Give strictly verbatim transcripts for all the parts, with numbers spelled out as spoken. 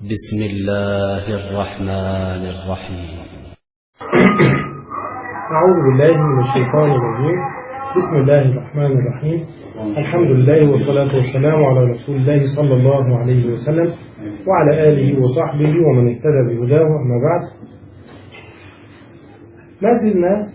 بسم الله الرحمن الرحيم. أعوذ بالله من الشيطان الرجيم. بسم الله الرحمن الرحيم. الحمد لله والصلاة والسلام على رسول الله صلى الله عليه وسلم وعلى آله وصحبه ومن اهتدى بهداه. أما بعد، ما زلنا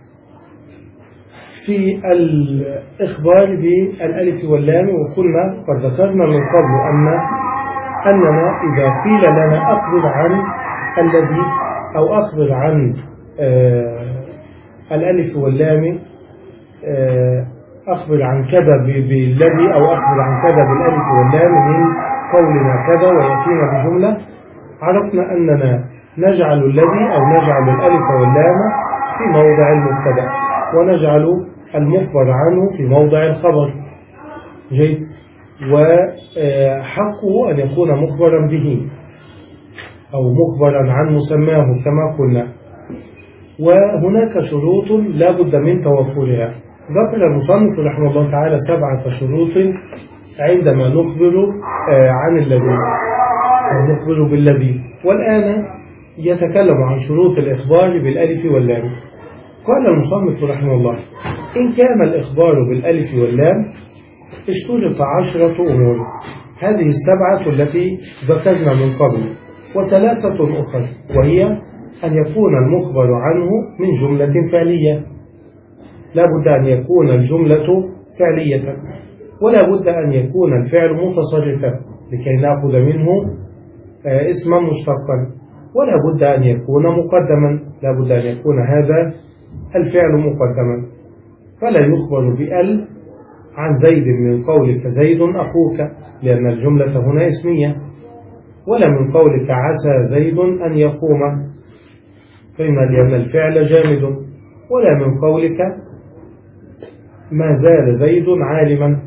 في الإخبار بالألف واللام، وقلنا قد ذكرنا من قبل أن أننا إذا قيل لنا أخبر عن الذي أو أخبر عن آه الألف واللام، آه أخبر عن كذا بالذي أو أخبر عن كذا بالألف واللام من قولنا كذا ويأتينا بجملة، عرفنا أننا نجعل الذي أو نجعل الألف واللام في موضع المبتدأ، ونجعل المخبر عنه في موضع الخبر. جيد. وحقه أن يكون مخبرا به أو مخبرا عن مسماه كما قلنا. وهناك شروط لا بد من توفرها. ذكر المصنف رحمه الله تعالى سبعة شروط عندما نخبر عن الذي أو نخبر بالذي. والآن يتكلم عن شروط الإخبار بالألف واللام. قال المصنف رحمه الله: إن كان الإخبار بالألف واللام اشترط عشرة أمور. هذه السبعة التي ذكرنا من قبل، وثلاثة أخرى، وهي أن يكون المخبر عنه من جملة فعلية، لا بد أن يكون الجملة فعلية، ولا بد أن يكون الفعل متصرفا لكي نأخذ منه اسما مشتقا، ولا بد أن يكون مقدما، لا بد أن يكون هذا الفعل مقدما. فلا يخبر بأل عن زيد من قولك زيد أخوك، لأن الجملة هنا اسمية، ولا من قولك عسى زيد أن يقوم، فإن لأن الفعل جامد، ولا من قولك ما زال زيد عالما،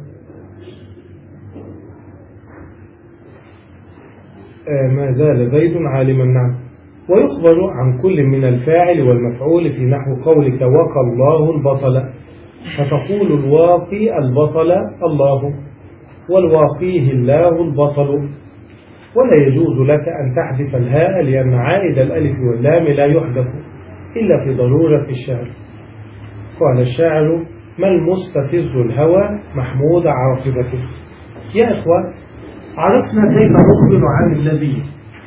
ما زال زيد عالما. نعم. ويخبر عن كل من الفاعل والمفعول في نحو قولك وقى الله البطل، فتقول الواقي البطل الله، والواقيه الله البطل. ولا يجوز لك أن تحذف الهاء، لأن عائد الألف واللام لا يحذف إلا في ضرورة الشعر. قال الشاعر: ما المستفز الهوى محمود عاقبته. يا إخوة، عرفنا كيف نخبر عن الذي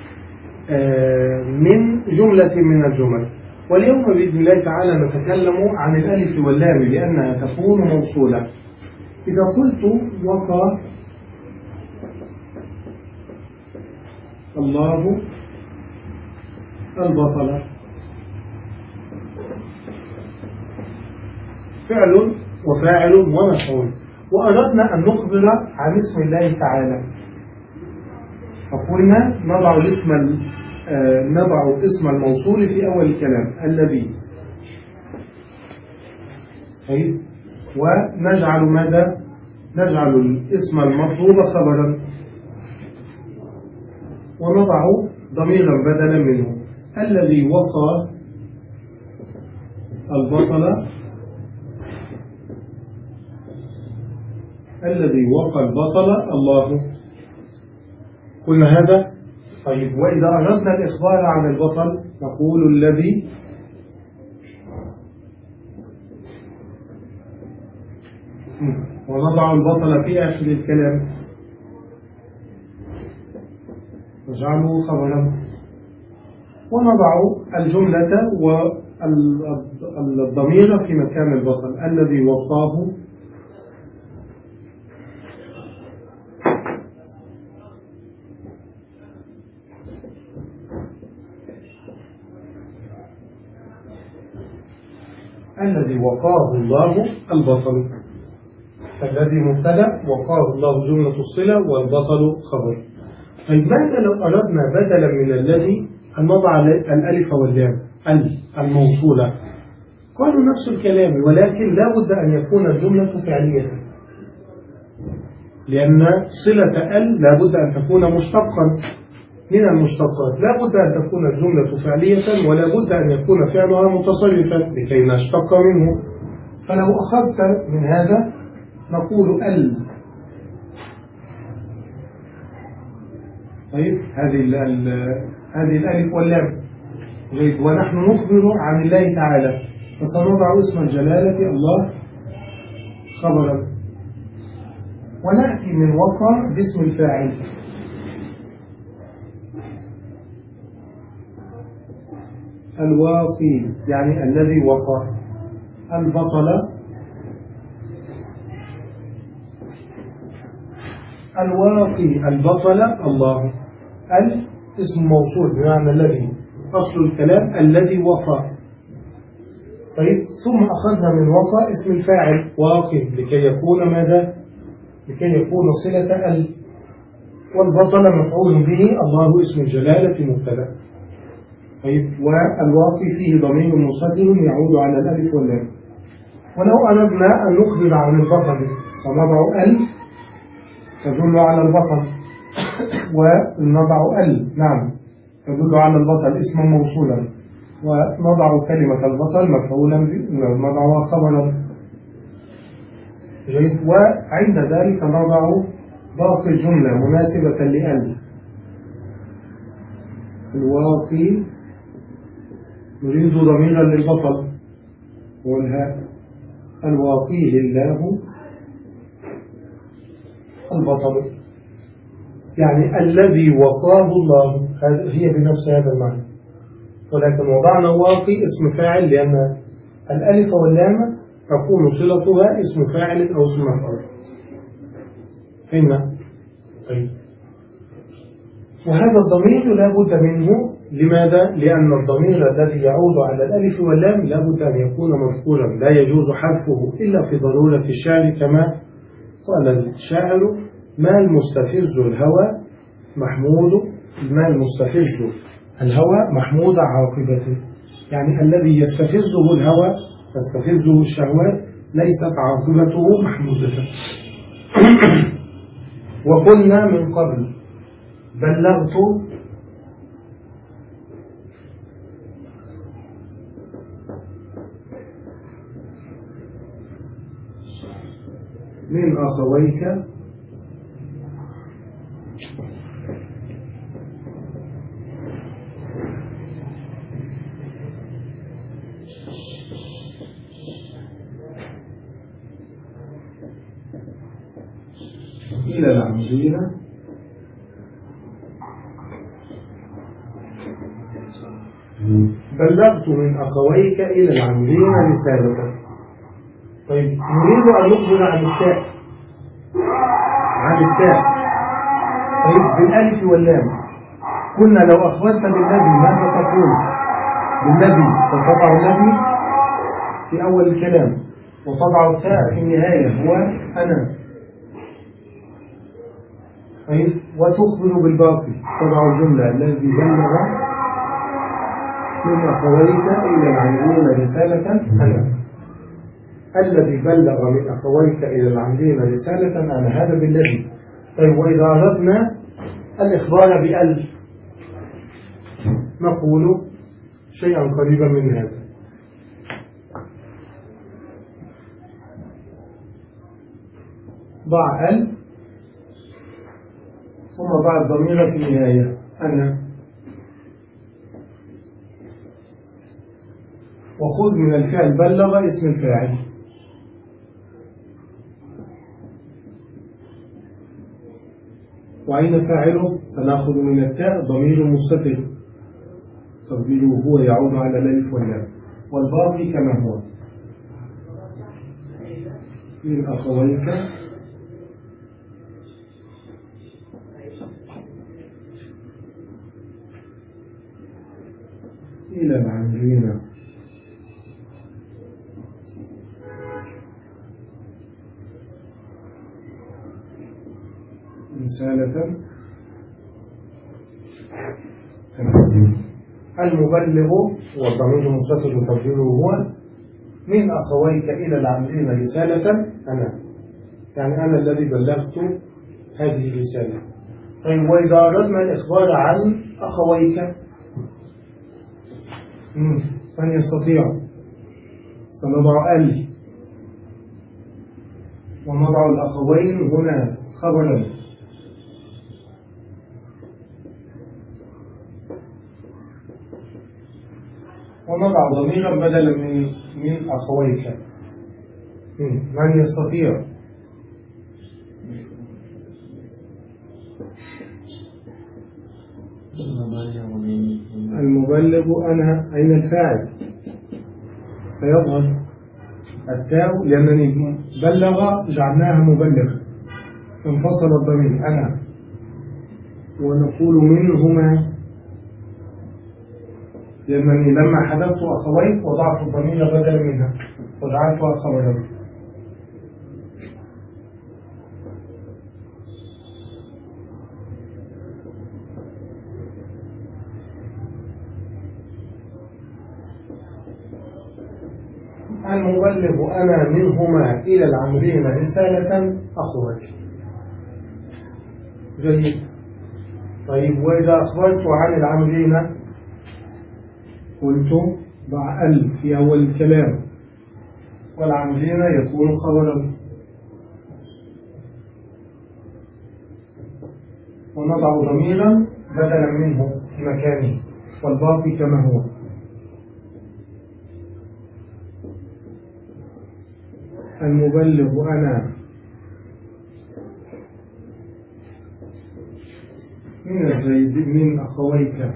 من جملة من الجمل، واليوم بإذن الله تعالى نتكلم عن الألف واللام لأنها تكون موصولة. إذا قلت وقى الله البطل، فعل وفاعل ومفعول، وأردنا أن نخبر عن اسم الله تعالى، فقلنا نضع الاسم نضع اسم الموصول في أول الكلام الذي، طيب، ونجعل ماذا؟ نجعل الاسم المطلوب خبرا، ونضع ضميرا بدلا منه. الذي وقى البطل، الذي وقى البطل الله. قلنا هذا. طيب، وإذا أردنا الإخبار عن البطل نقول الذي ونضع البطل في آخر الكلام نجعله خبرا، ونضع الجملة والضمير في مكان البطل. الذي وقاه الذي وقاه الله البطل. الذي مبتدأ، وقاه الله جملة الصلة، والبطل خبر. طيب، ماذا لو أردنا بدلا من الذي أن نضع الألف واللام الموصولة؟ قالوا نفس الكلام، ولكن لا بد أن يكون الجملة فعلية، لأن صلة ال لا بد أن تكون مشتقا من المشتقات. لا بد أن تكون الجملة فعلية، ولا بد أن يكون فعلها متصرفا لكي نشتق منه. فلو أخذت من هذا نقول ال طيب هذه ال ال هذه الألف واللام. جيد. ونحن نخبر عن الله تعالى، فسنضع اسم الجلالة الله خبرا، ونأتي من وقع باسم الفاعل. الواقي يعني الذي وقع. البطل الواقي البطل الله. ال اسم موصول بمعنى الذي، أصل الكلام الذي وقع. طيب ثم أخذنا من وقع اسم الفاعل واقي لكي يكون ماذا؟ لكي يكون صلة ال. والبطل مفعول به، الله اسم الجلالة مبتدأ. طيب والواقي فيه ضمير مستتر يعود على الألف واللام. ولو أردنا أن نخبر عن البطل سنضع ال تدل على البطل، ونضع ال نعم تدل على البطل اسما موصولا، ونضع كلمة البطل مفعولا نضعها خبرا. جيد. وعند ذلك نضع باقي الجملة مناسبة لأل. الواقي نريد ضميرا للبطل والهاء، الواقيه الله البطل، يعني الذي وقاه الله، هي بنفس هذا المعنى. ولكن وضعنا واقي اسم فاعل لأن الألف واللام تكون صلتها اسم فاعل أو اسم مفعول. فهمنا؟ طيب. وهذا الضمير لا بد منه. لماذا؟ لأن الضمير الذي يعود على الألف واللام لا بد أن يكون مذكورا، لا يجوز حذفه إلا في ضرورة الشعر، كما قال الشاعر: ما المستفز الهوى محمود، ما المستفز الهوى محمود عاقبته، يعني الذي يستفزه الهوى تستفزه الشهوات ليست عاقبته محمودة. وقلنا من قبل بلغت من أخويك إلى العمدين بلغت من أخويك إلى العمدين رسالة. طيب نريد أن نخبر عن التاء، عن التاء طيب بالألف واللام. قلنا لو أخبرت بالذي ماذا تقول؟ بالذي ستضع الذي في أول الكلام وتضع التاء في النهاية، هو أنا. طيب وتخبر بالباقي، تضع الجملة الذي بلغ من أخويك إلى العاملين رسالة أنا، الذي بلغ من أخويك إلى العاملين رسالة أنا، هذا بالذي. طيب وإذا أردنا الإخبار بأل نقول شيئا قريبا من هذا: ضع ال ثم ضع الضمير في النهاية أنا، وخذ من الفعل بلغ اسم الفاعل، وأين فاعله؟ سنأخذ من التاء ضمير مستتر تقديره هو يعود على الألف واللام، والباقي كما هو من أخويك إلى العاملين رسالة. المبلغ والضمير المستتر تقديره هو من أخويك إلى العاملين رسالة أنا، يعني أنا الذي بلغت هذه الرسالة. طيب وإذا أردنا الإخبار عن أخويك من يستطيع؟ سنضع ال ونضع الأخوين هنا خبرا، ونضع ضميرا بدلا من من أخويك. من يستطيع؟ المبلغ أنا. أين الفاعل؟ سيظهر التاء لأنني بلغ جعلناها مبلغ فانفصل الضمير أنا. ونقول منهما لأنني لما حذفت أخويك وضعت الضمير بدلا منها وجعلتها خبرا. المبلغ أنا منهما إلى العاملين رسالة أخوك. جيد. طيب وإذا أخبرت عن العاملين قلت ضع ال في أول الكلام والعاملين يكون خبرا ونضع ضميرا بدلا منه في مكانه والباقي كما هو. المبلغ أنا من الزيد من أخويك.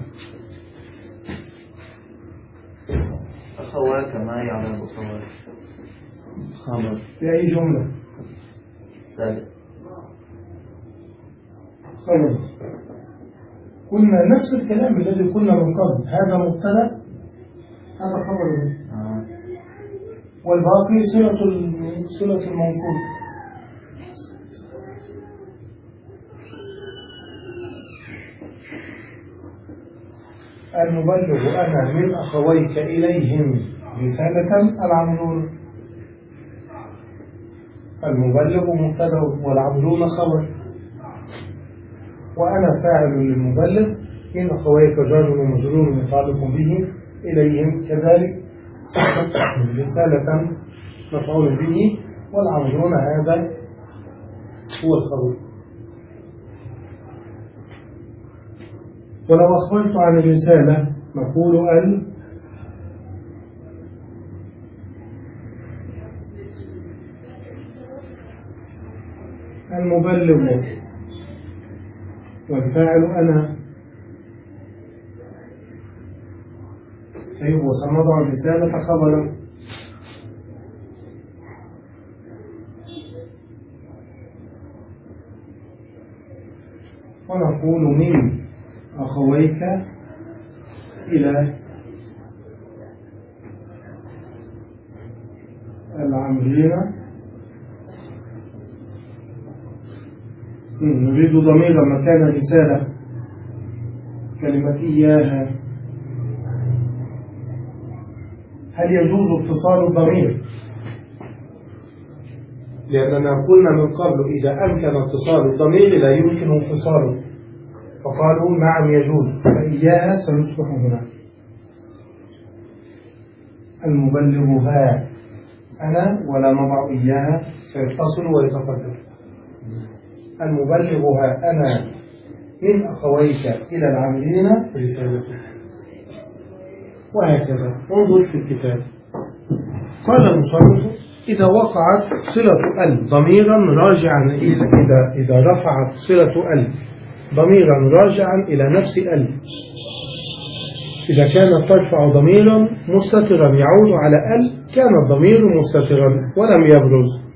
أخواك ما يعلم أخواك خبر في أي جملة؟ ثالث خبر. قلنا نفس الكلام الذي قلنا من قبل. هذا مبتدأ هذا خبر آه. والباقي صلة صلة الموصول. المبلغ أنا من أخويك إليهم رسالة العاملون. المبلغ مبتدأ والعاملون خبر وأنا فاعل للمبلغ من أخويك جار ومجرور متعلق به إليهم كذلك رسالة مفعول به والعاملون هذا هو الخبر. ولو أخبرت عن الرسالة نقول أن المبلغ والفاعل أنا. أيوه وسنضع الرسالة خبرا. ونقول من أخويك إلى العاملين. نريد ضميرا مكان رسالة كلمة إياها. هل يجوز اتصال الضمير؟ لأننا قلنا من قبل إذا أمكن اتصال الضمير لا يمكن انفصاله فقالوا نعم يجوز فإياها سنصبح هنا. المبلغها أنا ولا نضع إياها سيتصل ويتقدم. المبلغها أنا من أخويك إلى العاملين رسالته وهكذا. انظر في الكتاب قال المصنف إذا وقعت صلة ال ضميرا راجعا إلى إذا إذا رفعت صلة ال ضميرا راجعا إلى نفس ال إذا كانت ترفع ضميرا مستترا يعود على ال كان الضمير مستترا ولم يبرز.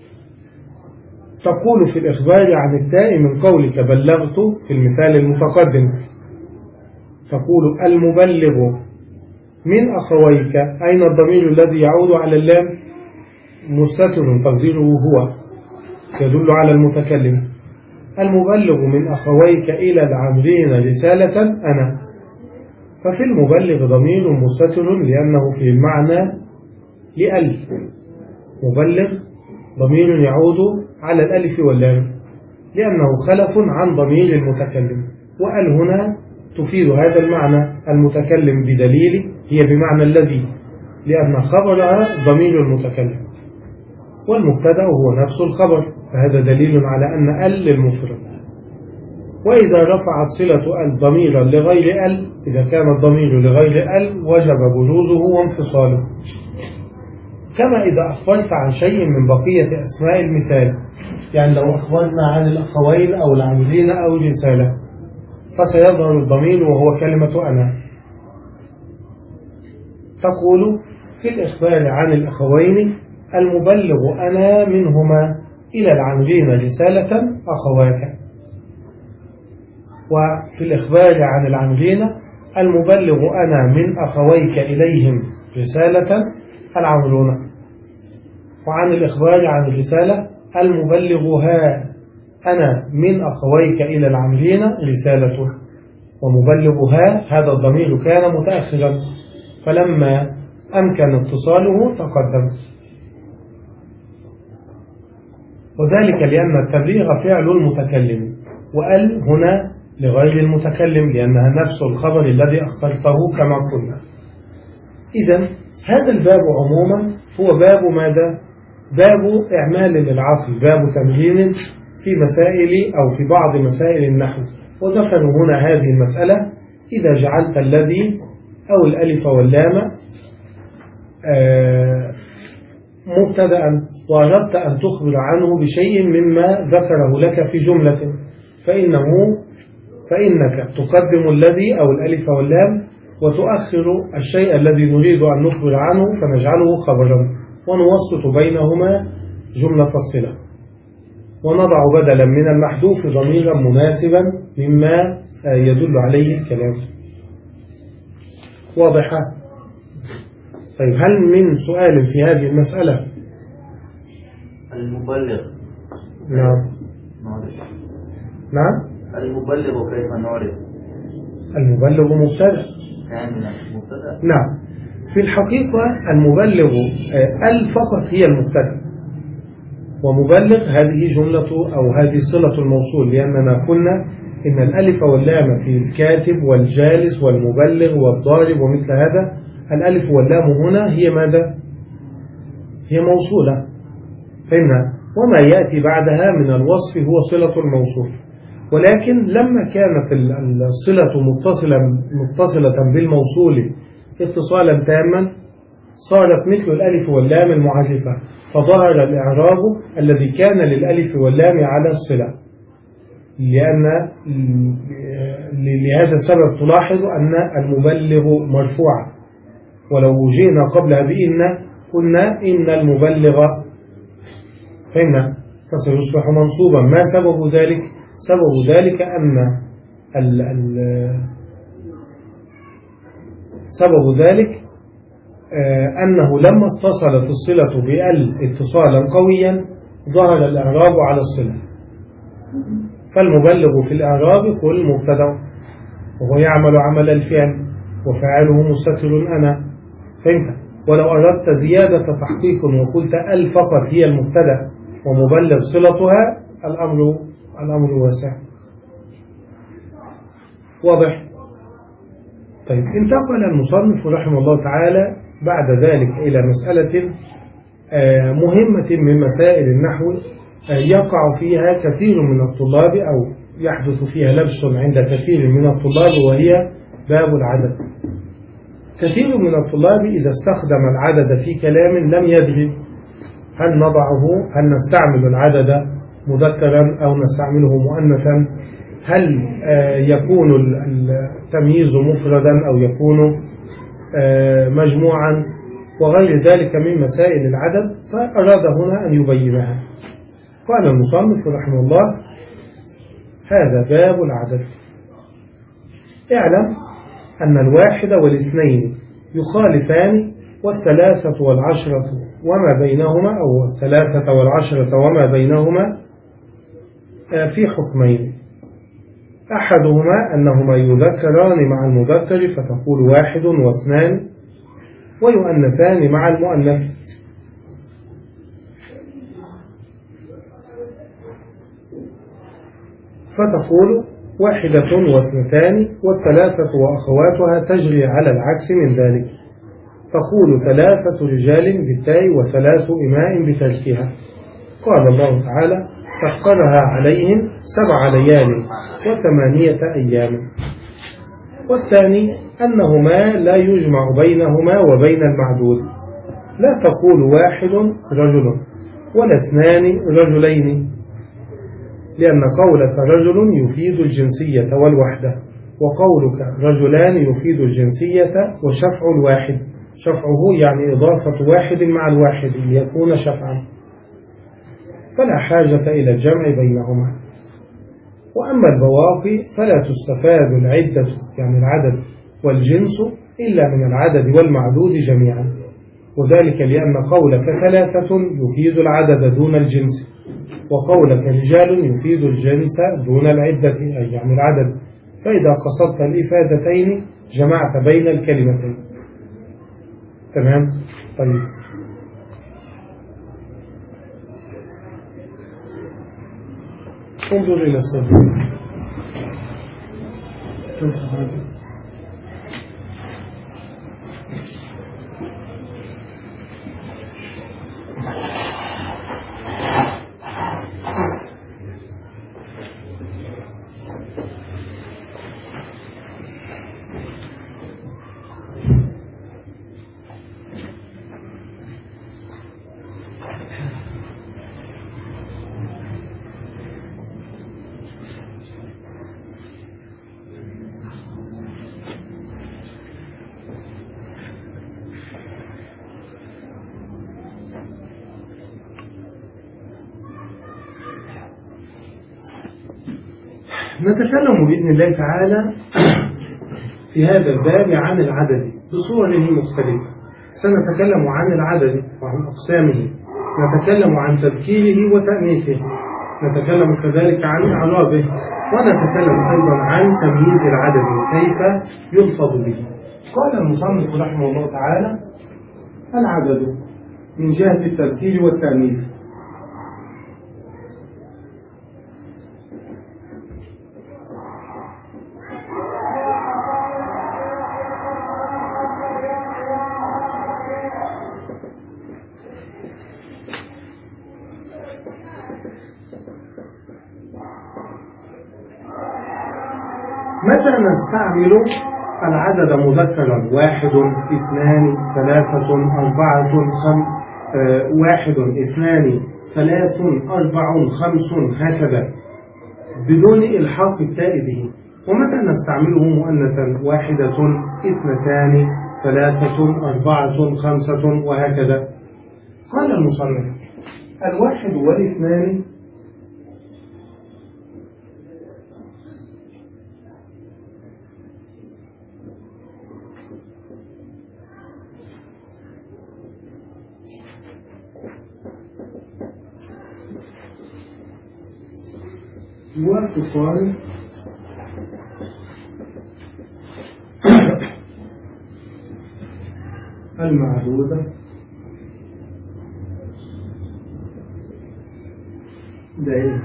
تقول في الإخبار عن التاء من قولك بلغت في المثال المتقدم تقول المبلغ من أخويك أين الضمير الذي يعود على اللام؟ مستتر تقديره هو يدل على المتكلم. المبلغ من أخويك إلى العاملين رسالة أنا. ففي المبلغ ضمير مستتر لأنه في المعنى لأل. مبلغ ضمير يعود على الألف واللام لأنه خلف عن ضمير المتكلم وأل هنا تفيد هذا المعنى المتكلم بدليل هي بمعنى الذي لأن خبرها ضمير المتكلم والمبتدأ هو نفس الخبر فهذا دليل على أن ال للمفرد. وإذا رفعت صلة ال ضميرا لغير ال، إذا كان الضمير لغير ال وجب بروزه وانفصاله، كما إذا أخبرت عن شيء من بقية أسماء المثال. يعني لو أخبرنا عن الأخوين أو العاملين أو الرسالة فسيظهر الضمير وهو كلمة أنا. تقول في الإخبار عن الأخوين المبلغ أنا منهما إلى العاملين رسالة أخواك، وفي الإخبار عن العاملين المبلغ أنا من أخويك إليهم رسالة العاملون، وعن الإخبار عن الرسالة المبلغها أنا من أخويك إلى العاملين رسالة، ومبلغها هذا الضمير كان متأخرا فلما أمكن اتصاله تقدم، وذلك لأن التبليغ فعل المتكلم، وأل هنا لغير المتكلم لأنها نفس الخبر الذي أخبرته كما قلنا. إذن هذا الباب عموما هو باب ماذا؟ باب إعمال للعقل، باب تمرين في مسائل أو في بعض مسائل النحو. وذكروا هنا هذه المسألة: إذا جعلت الذي أو الألف واللام مبتدأ وأردت أن تخبر عنه بشيء مما ذكره لك في جملة، فإنه فإنك تقدم الذي أو الألف واللام وتؤخر الشيء الذي نريد أن نخبر عنه فنجعله خبرا، ونوسط بينهما جملة الصلة، ونضع بدلا من المحذوف ضميرا مناسبا مما يدل عليه الكلام. واضحة؟ طيب، هل من سؤال في هذه المسألة؟ المبلغ. نعم. نعم. المبلغ كيف نعرف؟ المبلغ مبتدأ. مبتدأ. نعم. في الحقيقة المبلغ ال فقط هي المبتدأ، ومبلغ هذه جملة أو هذه صلة الموصول، لأننا قلنا إن الألف واللام في الكاتب والجالس والمبلغ والضارب ومثل هذا، الألف واللام هنا هي ماذا؟ هي موصولة، فإن وما يأتي بعدها من الوصف هو صلة الموصول. ولكن لما كانت الصلة متصلة متصلة بالموصول اتصالا تاما صارت مثل الألف واللام المعرفة، فظهر الإعراب الذي كان للألف واللام على الصلة. لأن لهذا السبب تلاحظ أن المبلغ مرفوع، ولو جئنا قبلها بإن قلنا إن المبلغ فإن فسيصبح منصوبا. ما سبب ذلك؟ سبب ذلك أن ال ال سبب ذلك آه أنه لما اتصلت الصلة بال اتصالا قويا ظهر الإعراب على الصلة، فالمبلغ في الإعراب قل مبتدأ وهو يعمل عمل الفعل وفاعله مستتر أنا، فهمت؟ ولو أردت زيادة تحقيق وقلت ال فقط هي المبتدأ ومبلغ صلتها الأمر الأمر واسع. واضح؟ طيب، انتقل المصنف رحمه الله تعالى بعد ذلك إلى مسألة مهمة من مسائل النحو يقع فيها كثير من الطلاب أو يحدث فيها لبس عند كثير من الطلاب، وهي باب العدد. كثير من الطلاب إذا استخدم العدد في كلام لم يدري هل نضعه هل نستعمل العدد مذكرا أو نستعمله مؤنثا، هل يكون التمييز مفردا أو يكون مجموعا وغير ذلك من مسائل العدد، فأراد هنا أن يبينها. قال المصنف رحمه الله: هذا باب العدد. اعلم أن الواحد والاثنين يخالفان، والثلاثة والعشرة وما بينهما أو الثلاثة والعشرة وما بينهما في حكمين: أحدهما أنهما يذكران مع المذكر فتقول واحد واثنان، ويؤنثان مع المؤنث. فتقول واحدة واثنتان، والثلاثة وأخواتها تجري على العكس من ذلك، تقول ثلاثة رجال بالتاء وثلاث إماء بتركها. قال الله تعالى: ثقلها عليهم سبع ليال وثمانية أيام. والثاني أنهما لا يجمع بينهما وبين المعدود، لا تقول واحد رجل ولا اثنان رجلين، لأن قولك رجل يفيد الجنسية والوحدة، وقولك رجلان يفيد الجنسية وشفع الواحد، شفعه يعني إضافة واحد مع الواحد ليكون شفعا، فلا حاجة إلى الجمع بينهما. وأما البواقي فلا تستفاد العدة يعني العدد والجنس إلا من العدد والمعدود جميعا، وذلك لأن قولك ثلاثة يفيد العدد دون الجنس، وقولك رجال يفيد الجنس دون العدة أي يعني العدد، فإذا قصدت الإفادتين جمعت بين الكلمتين. تمام؟ طيب انظر إلى السبب. نتكلم بإذن الله تعالى في هذا الباب عن العدد بصوره مختلفة. سنتكلم عن العدد وعن أقسامه، نتكلم عن تذكيره وتأنيثه، نتكلم كذلك عن إعرابه، ونتكلم أيضا عن تمييز العدد وكيف يلفظ به. قال المصنف رحمه الله تعالى: العدد من جهة التذكير والتأنيث متى نستعمل العدد مذكرا: واحد، اثنان، ثلاثة، أربعة، خم... آه، واحد، اثنان، ثلاث، أربع، خمس، هكذا بدون إلحاق التاء به. ومتى نستعمله مؤنثا: واحدة، اثنتان، ثلاثة، أربعة، خمسة، وهكذا. قال المصنف: الواحد والاثنان يوافقان المعدودة دائما.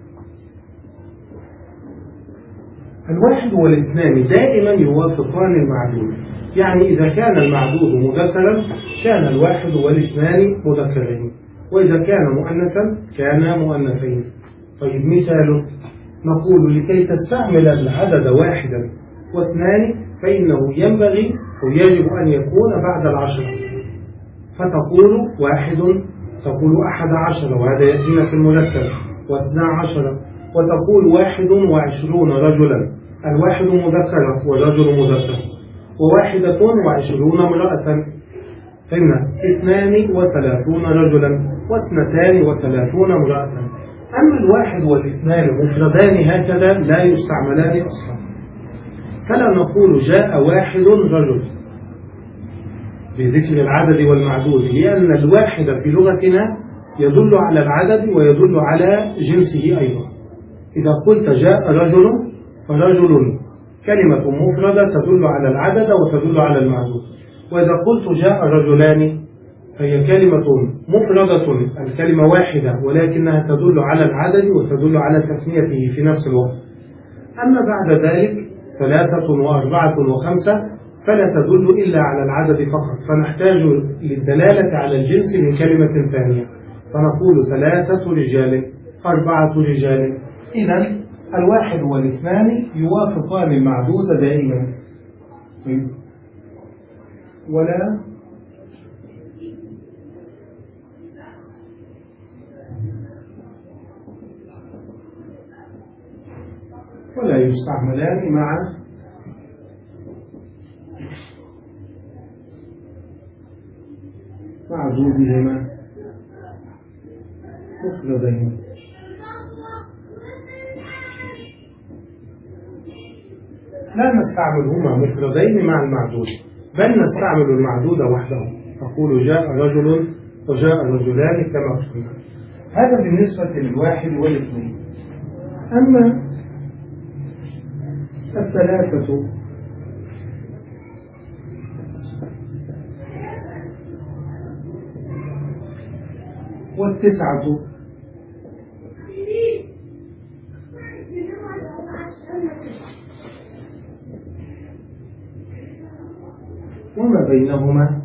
الواحد والاثنان دائما يوافقان المعدود، يعني إذا كان المعدود مذكرا كان الواحد والاثنان مذكرين، وإذا كان مؤنثا كان مؤنثين. طيب مثال: نقول لكي تستعمل العدد واحدا واثنان فإنه ينبغي أو يجب أن يكون بعد العشرة، فتقول واحد، تقول أحد عشر، وهذا يأتينا في المذكر، واثنى عشر، وتقول واحد وعشرون رجلا، الواحد مذكر والرجل مذكر، وواحدة وعشرون امرأة، فإن اثنان وثلاثون رجلا، واثنتان وثلاثون امرأة. أما الواحد والاثنان مفردان هكذا لا يستعملان أصلا، فلا نقول جاء واحد رجل بذكر العدد والمعدود، لأن الواحد في لغتنا يدل على العدد ويدل على جنسه أيضا. إذا قلت جاء رجل فرجل كلمة مفردة تدل على العدد وتدل على المعدود، وإذا قلت جاء رجلان فهي كلمة مفردة، الكلمة واحدة ولكنها تدل على العدد وتدل على تثنيته في نفس الوقت. أما بعد ذلك ثلاثة وأربعة وخمسة فلا تدل إلا على العدد فقط، فنحتاج للدلالة على الجنس من كلمة ثانية، فنقول ثلاثة رجال، أربعة رجال. إذن الواحد والاثنان يوافقان المعدود دائما. ولا ولا يستعملان مع معدودهما مفردين. لا نستعملهما مفردين مع المعدود، بل نستعمل المعدود وحده. نقول جاء رجل وجاء رجلان كما قلنا. هذا بالنسبة للواحد والاثنين. أما الثلاثة والتسعة وما بينهما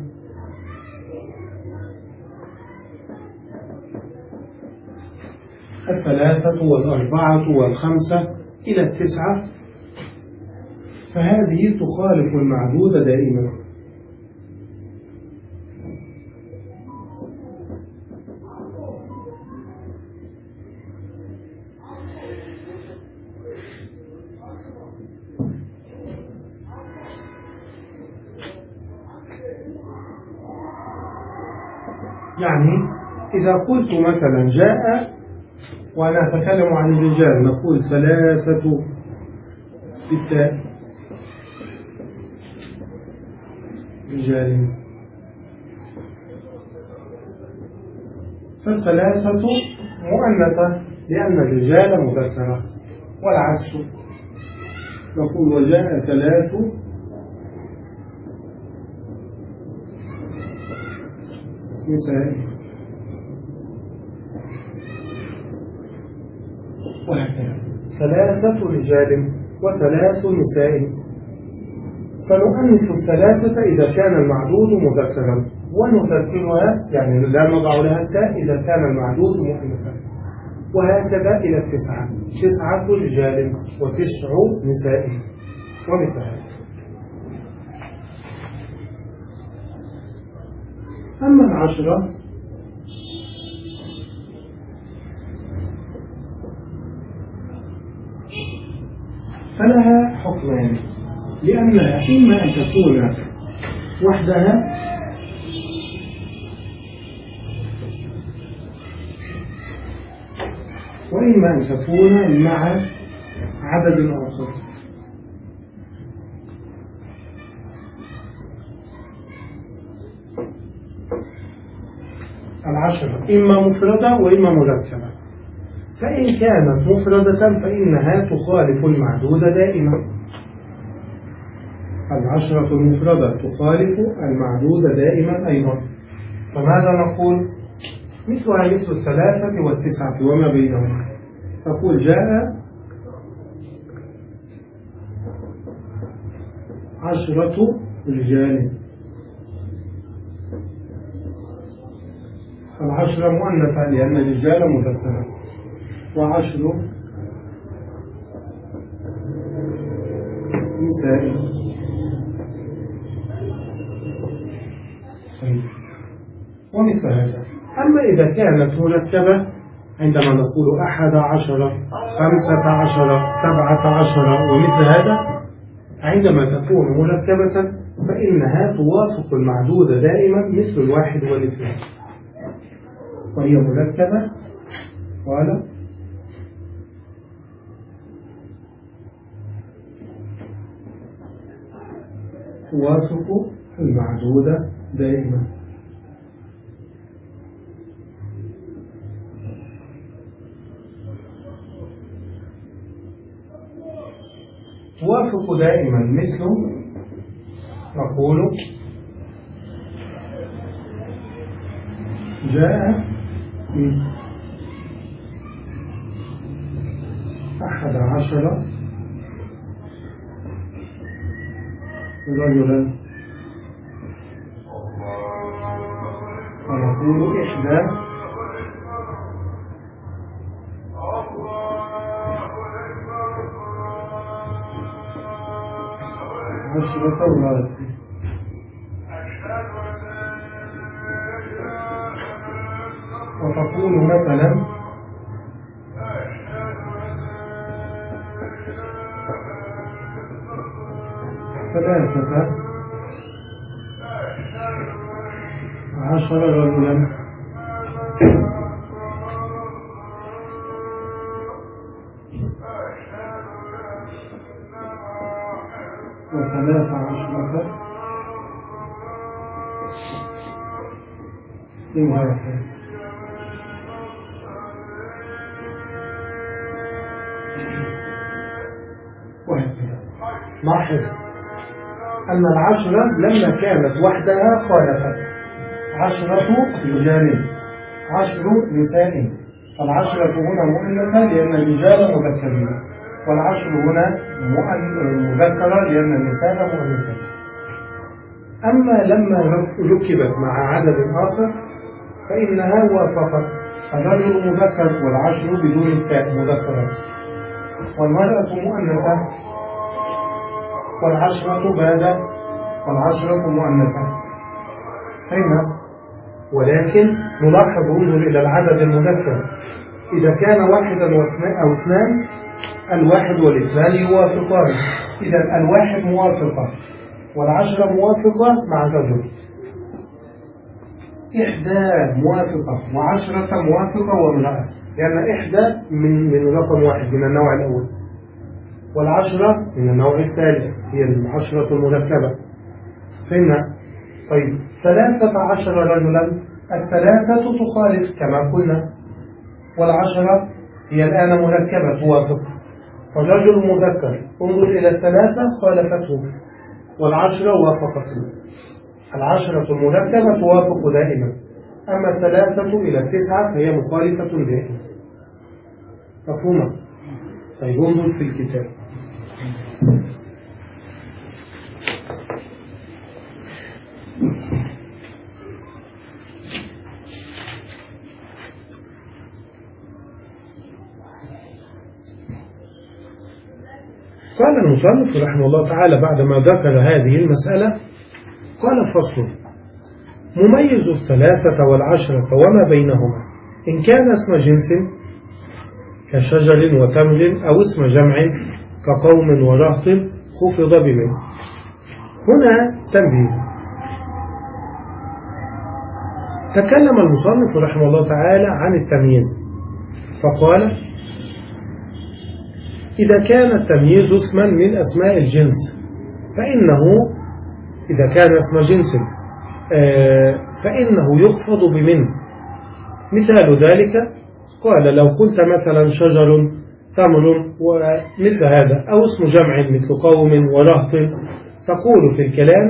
الثلاثة والأربعة والخمسة إلى التسعة، فهذه تخالف المعدود دائما. يعني إذا قلت مثلا جاء وأنا أتكلم عن الرجال نقول ثلاثة بالتاء رجال، فالثلاثة مؤنثة لأن الرجال مذكرة، والعكس نقول وجاء ثلاث نساء، وهكذا ثلاثة رجال وثلاث نساء. فنؤنث الثلاثة إذا كان المعدود مذكرا، ونذكرها يعني لا نضع لها التاء إذا كان المعدود مؤنثا، وهكذا إلى التسعة، تسعة رجال وتسع نساء ومثل هذا. أما العشرة فلها حكمان، لأنها إما أن تكون وحدها وإما أن تكون مع عدد آخر. العشرة إما مفردة وإما مركبة، فإن كانت مفردة فإنها تخالف المعدود دائما. العشرة المفردة تخالف المعدود دائما أيضا. فماذا نقول؟ مثلها مثل الثلاثة والتسعة وما بينهما. تقول جاء عشرة رجال. العشرة مؤنثة لأن الرجال مذكرة، وعشر نساء. ومثل هذا. أما إذا كانت مركبة عندما نقول أحد عشر خمسة عشر سبعة عشر ومثل هذا، عندما تكون مركبة فإنها توافق المعدود دائما مثل الواحد والاثنين، وهي مركبة قال توافق المعدود دائما. توافق دائما مثل نقول جاء أحد عشر رجلا، ونقول إحدى عشرة أولاد. وتقول مثلا ثلاثة عشر رجلا وثلاث عشرة امرأة. وهكذا. لاحظ أن العشرة لما كانت وحدها خالفت عشرة رجال عشر نساء، فالعشرة هنا مؤنثة لأن الرجال مذكرين، والعشر هنا مذكرة لأن النساء مؤنثة. أما لما ركبت مع عدد آخر فإنها وافقت الرجل مذكر والعشر بدون التاء مذكرة، والمرأة مؤنثة والعشرة بادة والعشرة مؤنثة. هنا ولكن نلاحظ انظر إلى العدد المذكر، إذا كان واحدا أو اثنان الواحد والاثنان يوافقان، إذا الواحد موافقة والعشرة موافقة مع الرجل، إحدى موافقة وعشرة موافقة وامرأة، لأن إحدى من من رقم واحد من النوع الأول، والعشرة من النوع الثالث هي العشرة المركبة. فهمنا؟ طيب ثلاثة عشر رجلا، الثلاثة تخالف كما قلنا، والعشرة هي الآن مركبة توافق، فالرجل مذكر انظر إلى الثلاثة خالفته والعشرة وافقته. العشرة المركبة توافق دائما، أما الثلاثة إلى التسعة فهي مخالفة دائما. مفهومة؟ طيب انظر في الكتاب. قال المصنف رحمه الله تعالى بعدما ذكر هذه المسألة قال: فصل: مميز الثلاثة والعشرة وما بينهما إن كان اسم جنس كشجر وتمر أو اسم جمع كقوم ورهط خفض بمن. هنا تنبيه. تكلم المصنف رحمه الله تعالى عن التمييز فقال: إذا كان التمييز اسما من أسماء الجنس فإنه إذا كان اسم جنس فإنه يخفض بمن. مثال ذلك قال: لو قلت مثلا شجر تمر ومثل هذا، أو اسم جمع مثل قوم ورهط، تقول في الكلام: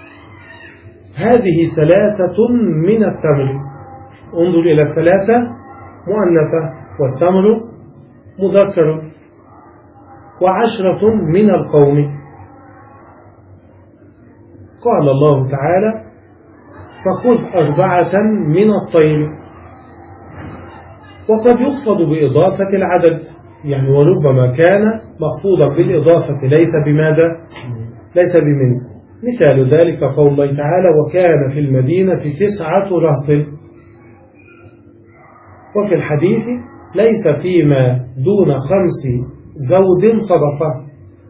هذه ثلاثة من التمر. انظر إلى الثلاثة مؤنثة والتمر مذكر، وعشرة من القوم. قال الله تعالى: فخذ أربعة من الطير. وقد يخفض بإضافة العدد، يعني وربما كان مخفوضا بالإضافة ليس بماذا؟ ليس بمن. مثال ذلك قول الله تعالى: وكان في المدينة تسعة رهط. وفي الحديث: ليس فيما دون خمس زود صدقة.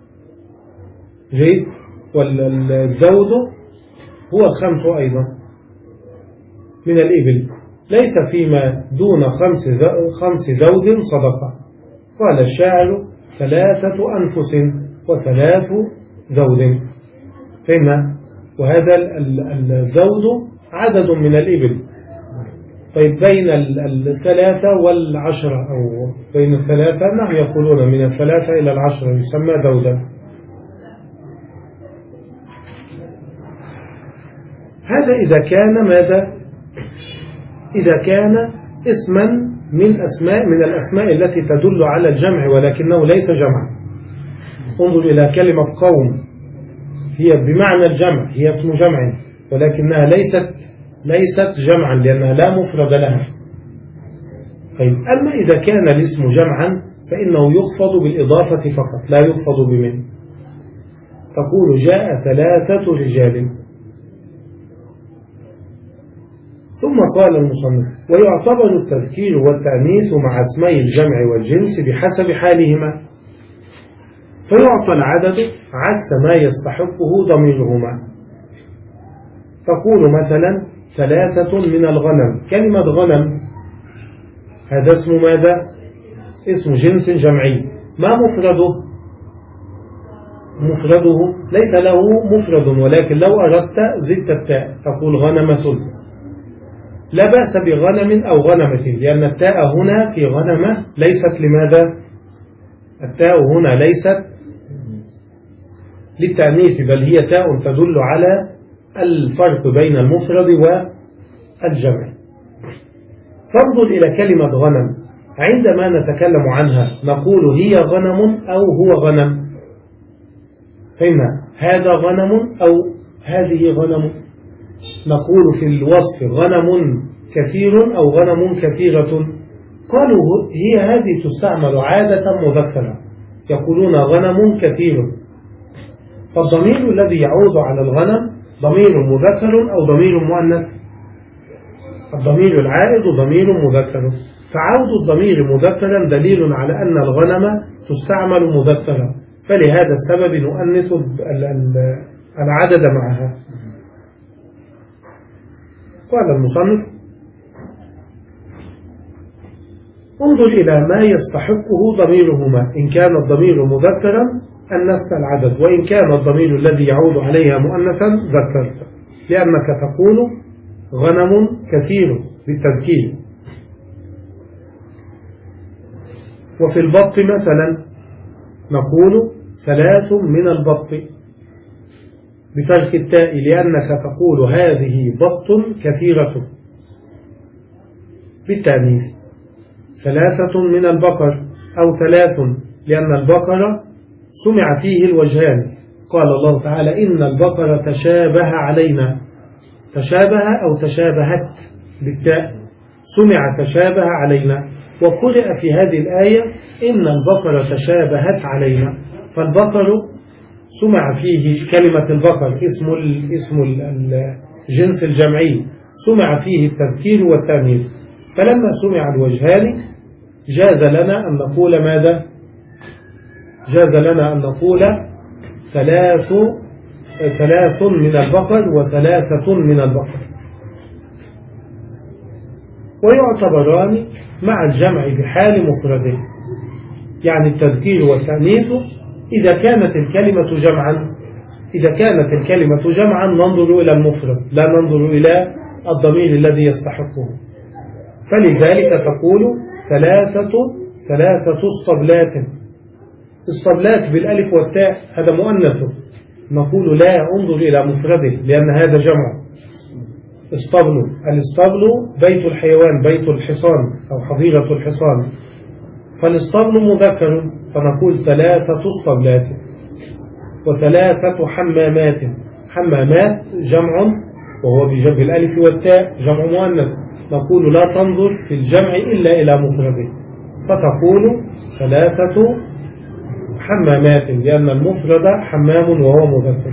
جيد. والزود هو الخمس أيضا من الإبل، ليس فيما دون خمس خمس زود صدقة. قال الشاعر: ثلاثة أنفس وثلاث زود. فهمنا؟ وهذا الزود عدد من الإبل. طيب بين الثلاثة والعشرة أو بين الثلاثة، نحن يقولون من الثلاثة إلى العشرة يسمى زودا. هذا إذا كان ماذا؟ إذا كان اسما من أسماء من الأسماء التي تدل على الجمع ولكنه ليس جمع. انظر إلى كلمة قوم، هي بمعنى الجمع، هي اسم جمع ولكنها ليست ليست جمعا لأنها لا مفرد لها. طيب أما إذا كان الاسم جمعا فإنه يخفض بالإضافة فقط لا يخفض بمن. تقول جاء ثلاثة رجال. ثم قال المصنف: ويعتبر التذكير والتأنيث مع اسمي الجمع والجنس بحسب حالهما، فيعطى العدد عكس ما يستحقه ضميرهما. تقول مثلا ثلاثة من الغنم. كلمة غنم هذا اسم ماذا؟ اسم جنس جمعي. ما مفرده؟ مفرده ليس له مفرد، ولكن لو أردت زدت التاء تقول غنمة. لا بأس بغنم أو غنمة، لأن التاء هنا في غنمة ليست لماذا؟ التاء هنا ليست للتأنيث، بل هي تاء تدل على الفرق بين المفرد والجمع. فانظر إلى كلمة غنم، عندما نتكلم عنها نقول هي غنم أو هو غنم. فهمنا هذا غنم أو هذه غنم. نقول في الوصف غنم كثير أو غنم كثيرة. قالوا هي هذه تستعمل عادة مذكرة، يقولون غنم كثير، فالضمير الذي يعود على الغنم ضمير مذكر أو ضمير مؤنث. الضمير العائد ضمير مذكر، فعود الضمير مذكرا دليل على أن الغنم تستعمل مذكرا، فلهذا السبب نؤنث العدد معها. قال المصنف: انظر إلى ما يستحقه ضميرهما، إن كان الضمير مذكرا أنثت العدد، وإن كان الضمير الذي يعود عليها مؤنثا ذكرت، لأنك تقول غنم كثير بالتذكير. وفي البط مثلا نقول ثلاث من البط بترك التاء، لأنك تقول هذه بط كثيرة بالتأنيث. ثلاثة من البقر أو ثلاث، لأن البقر سمع فيه الوجهان. قال الله تعالى: إن البقر تشابه علينا. تشابه أو تشابهت بالتاء، سمع تشابه علينا، وقرأ في هذه الآية إن البقر تشابهت علينا. فالبقر سمع فيه كلمة البقر اسم اسم الجنس الجمعي، سمع فيه التذكير والتأنيث، فلما سمع الوجهان جاز لنا أن نقول ماذا؟ جاز لنا أن نقول ثلاث ثلاث من البقر وثلاثة من البقر. ويعتبران مع الجمع بحال مفرده، يعني التذكير والتأنيث إذا كانت الكلمة جمعا. إذا كانت الكلمة جمعا ننظر إلى المفرد، لا ننظر إلى الضمير الذي يستحقه. فلذلك تقول ثلاثة ثلاثة اسطبلات. اسطبلات بالألف والتاء هذا مؤنث، نقول لا انظر إلى مفرده لأن هذا جمع. اسطبل، الاسطبل بيت الحيوان، بيت الحصان أو حظيرة الحصان، فالاسطبل مذكر، فنقول ثلاثة اسطبلات. وثلاثة حمامات، حمامات جمع وهو بجمع الألف والتاء جمع مؤنث، نقول لا تنظر في الجمع إلا إلى مفرده، فتقول ثلاثة حمامات، لأن المفرد حمام وهو مذكر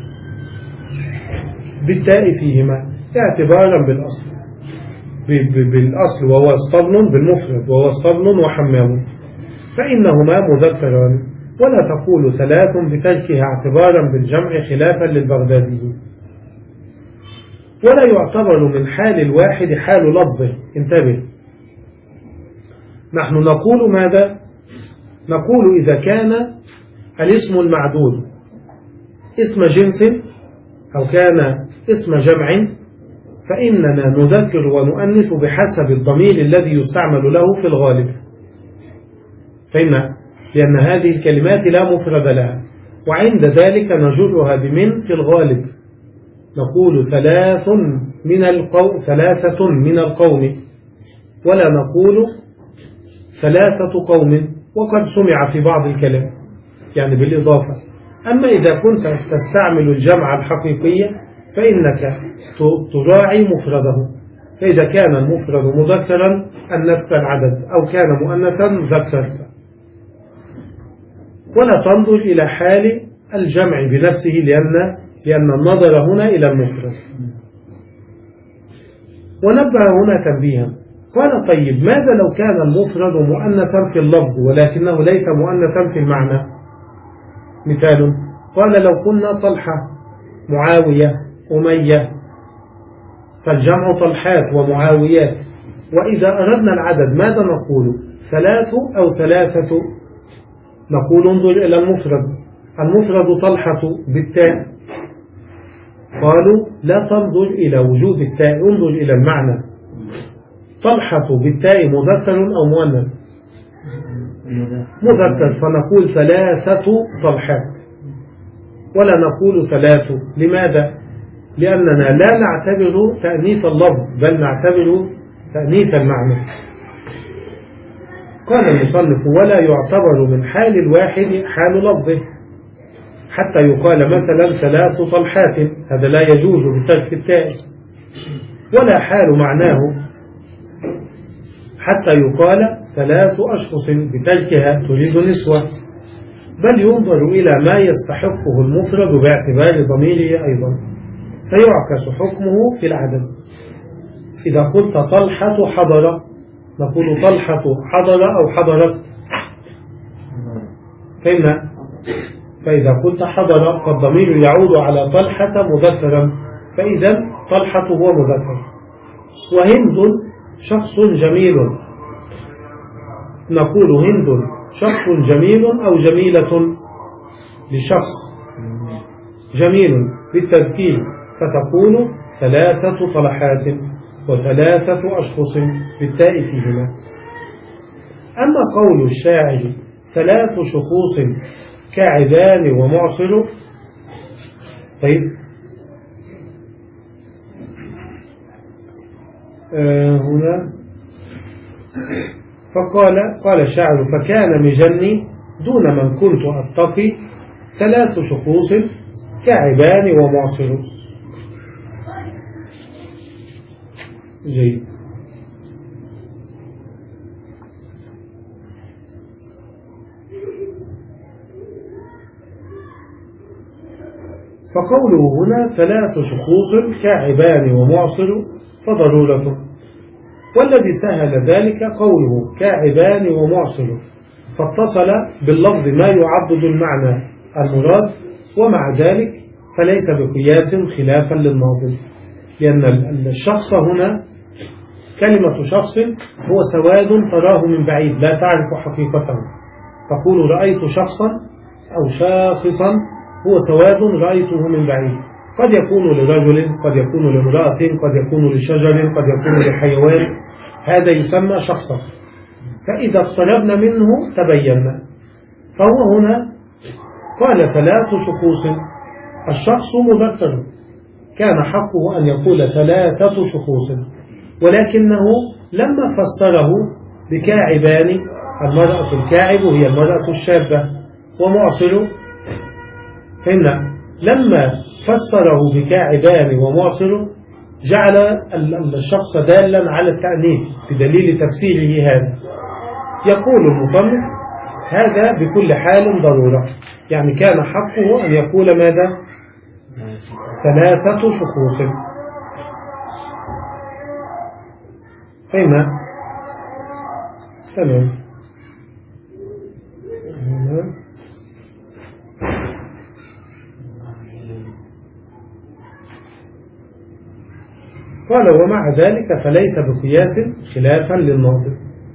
بالتاء فيهما اعتبارا بالأصل بالأصل وهو اسطبل بالمفرد وهو اسطبل وحمام، فإنهما مذكران. ولا تقول ثلاث بتركها اعتبارا بالجمع خلافا للبغدادي. ولا يعتبر من حال الواحد حال لفظه. انتبه، نحن نقول ماذا؟ نقول إذا كان الاسم المعدود اسم جنس أو كان اسم جمع فإننا نذكر ونؤنث بحسب الضمير الذي يستعمل له في الغالب. فإن لأن هذه الكلمات لا مفرد لها، وعند ذلك نجرها بمن في الغالب، نقول ثلاث من القوم ثلاثة من القوم، ولا نقول ثلاثة قوم وقد سمع في بعض الكلام يعني بالإضافة. أما إذا كنت تستعمل الجمع الحقيقي فإنك تراعي مفرده، فإذا كان المفرد مذكرا أنثت العدد أو كان مؤنثا ذكرت. ولا تنظر إلى حال الجمع بنفسه لأن لأن النظر هنا إلى المفرد. ونبه هنا تنبيها، قال طيب ماذا لو كان المفرد مؤنثا في اللفظ ولكنه ليس مؤنثا في المعنى؟ مثال، قال لو قلنا طلحة معاوية أمية فالجمع طلحات ومعاويات. وإذا أردنا العدد ماذا نقول؟ ثلاث أو ثلاثة؟ نقول انظر إلى المفرد، المفرد طلحة بالتاء. قالوا لا تنظر إلى وجود التاء، انظر إلى المعنى. طلحة بالتاء مذكر أو مؤنث؟ مذكر، فنقول ثلاثة طلحات ولا نقول ثلاث. لماذا؟ لأننا لا نعتبر تأنيث اللفظ بل نعتبر تأنيث المعنى. قال المصنف ولا يعتبر من حال الواحد حال لفظه حتى يقال مثلا ثلاث طلحات، هذا لا يجوز بترك التاء، ولا حال معناه حتى يقال ثلاث أشخص بتركها تريد نسوة، بل ينظر إلى ما يستحقه المفرد باعتبار ضميره أيضا فيعكس حكمه في العدد. إذا قلت طلحة حضر نقول طلحة حضر أو حضرت، فهمنا؟ فإذا قلت حضر فالضمير يعود على طلحة مذكرا، فإذا طلحة هو مذكر. وهند شخص جميل نقول هند شخص جميل أو جميلة لشخص جميل بالتذكير، فتقول ثلاثة طلحات وثلاثة أشخص بالتاء فيهما. أما قول الشاعر ثلاث شخوص كعبان ومعصر، طيب آه هنا فقال قال الشاعر فكان مجني دون من كنت أتقي ثلاث شخوص كعبان ومعصر. جيد. فقوله هنا ثلاث شخوص كعبان ومعصر فضرورة، والذي سهل ذلك قوله كعبان ومعصر فاتصل باللفظ ما يعضد المعنى المراد، ومع ذلك فليس بقياس خلافا للناظم، لأن الشخص هنا كلمة شخص هو سواد تراه من بعيد لا تعرف حقيقته، تقول رأيت شخصا أو شاخصا هو سواد رأيته من بعيد، قد يكون لرجل قد يكون لامرأة قد يكون لشجر قد يكون لحيوان، هذا يسمى شخصا. فإذا اقتربنا منه تبينا. فهو هنا قال ثلاث شخوص، الشخص مذكر كان حقه أن يقول ثلاثة شخوص، ولكنه لما فسره بكاعبان، المرأة الكاعب هي المرأة الشابة، ومعصر فهمنا، لما فسره بكاعبان ومعصر جعل الشخص دالا على التأنيث بدليل تفسيره هذا. يقول المصنف هذا بكل حال ضرورة، يعني كان حقه أن يقول ماذا؟ ثلاثة شخوص. فهمنا؟ تمام. قال ومع ذلك فليس بقياس خلافا للناظم.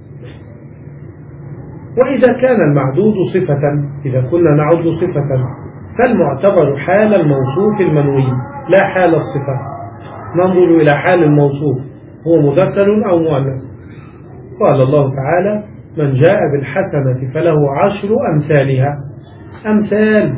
وإذا كان المعدود صفة، إذا كنا نعد صفة فالمعتبر حال الموصوف المنوي لا حال الصفة. ننظر إلى حال الموصوف هو مذكر أو مؤنث. قال الله تعالى من جاء بالحسنة فله عشر أمثالها. أمثال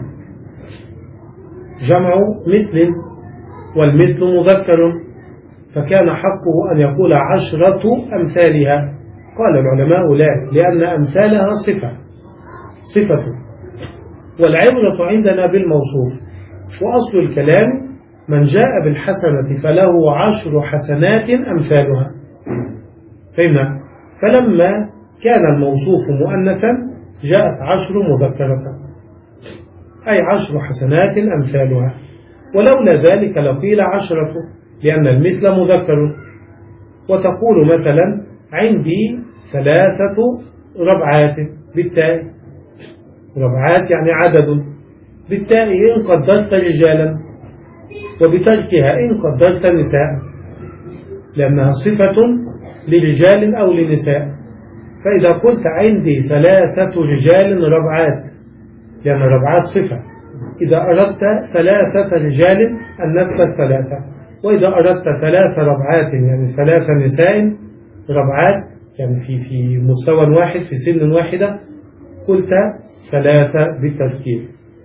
جمع مثل، والمثل مذكر، فكان حقه أن يقول عشرة أمثالها. قال العلماء لا، لأن أمثالها صفة صفة والعبرة عندنا بالموصوف، وأصل الكلام من جاء بالحسنة فله عشر حسنات أمثالها. فهمنا؟ فلما كان الموصوف مؤنثا جاءت عشر مذكرة. أي عشر حسنات أمثالها، ولولا ذلك لقيل عشرة لأن المثل مذكر. وتقول مثلا عندي ثلاثة ربعات بالتاء، ربعات يعني عدد، بالتاء إن قدرت رجالا، وبتركها إن قدرت نساء، لأنها صفة لرجال أو لنساء. فإذا قلت عندي ثلاثة رجال ربعات، لأن ربعات صفة. إذا أردت ثلاثة رجال أنثت ثلاثة، وإذا أردت ثلاث ربعات يعني ثلاث نساء ربعات يعني في في مستوى واحد في سن واحدة قلت ثلاثة بالتذكير.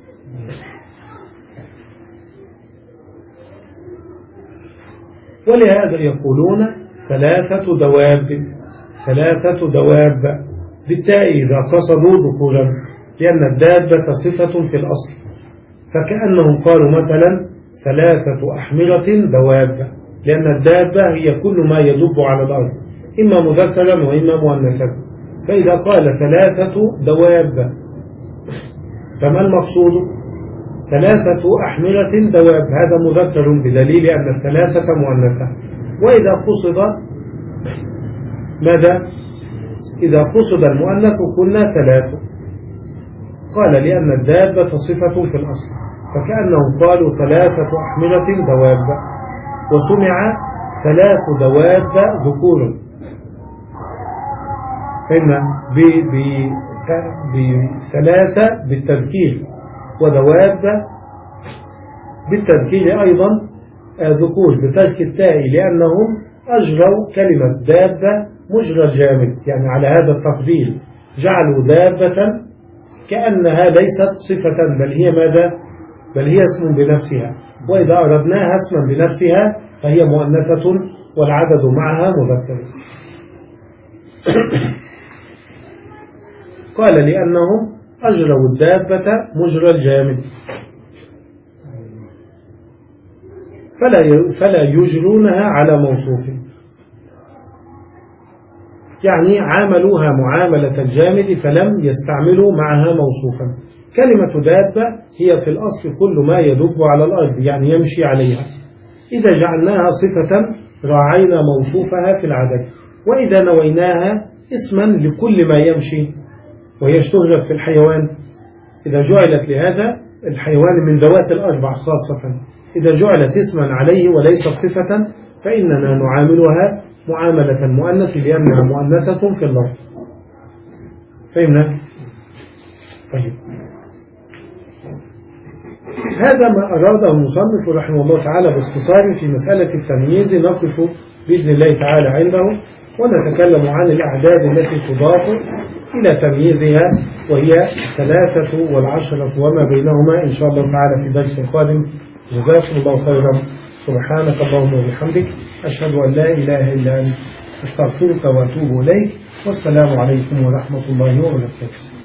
ولهذا يقولون ثلاثة دواب، ثلاثة دواب بالتاء إذا قصدوا ذكورا، لأن الدابة صفة في الأصل، فكأنهم قالوا مثلا ثلاثة أحمرة دواب، لأن الدابة هي كل ما يدب على الأرض إما مذكرا وإما مؤنثا. فإذا قال ثلاثة دواب فما المقصود؟ ثلاثة أحمرة دواب، هذا مذكر بدليل أن الثلاثة مؤنثة. وإذا قصد ماذا؟ إذا قصد المؤنث قلنا ثلاث، قال لأن الدابة صفة في الأصل، فكأنهم قالوا ثلاثة أحمرة دواب، وسمع ثلاث دواب ذكور. فإن بثلاثة بالتذكير ودواب بالتذكير أيضا ذكور بترك التاء، لأنهم أجروا كلمة دابة مجرى الجامد، يعني على هذا التقدير جعلوا دابة كأنها ليست صفة بل هي ماذا؟ بل هي اسم بنفسها، وإذا أردناها اسما بنفسها فهي مؤنثة والعدد معها مذكر. قال لأنهم أجروا الدابة مجرى الجامد فلا فلا يجرونها على موصوف، يعني عاملوها معاملة الجامد فلم يستعملوا معها موصوفا. كلمة دابة هي في الأصل كل ما يدب على الأرض يعني يمشي عليها، إذا جعلناها صفة راعينا موصوفها في العدد، وإذا نويناها اسما لكل ما يمشي وهي اشتهرت في الحيوان، إذا جعلت لهذا الحيوان من ذوات الأربع خاصة، إذا جعلت اسما عليه وليست صفة فإننا نعاملها معاملة المؤنث لأنها مؤنثة في اللفظ. فهمنا؟ طيب، هذا ما أراده المصنف رحمه الله تعالى باختصار في مسألة التمييز. نقف بإذن الله تعالى عنده ونتكلم عن الأعداد التي تضاف إلى تمييزها، وهي الثلاثة والعشرة وما بينهما إن شاء الله تعالى في درس قادم. جزاكم الله خيرا. سبحانك اللهم وبحمدك، أشهد أن لا إله إلا أنت، أستغفرك وأتوب إليك، والسلام عليكم ورحمة الله وبركاته.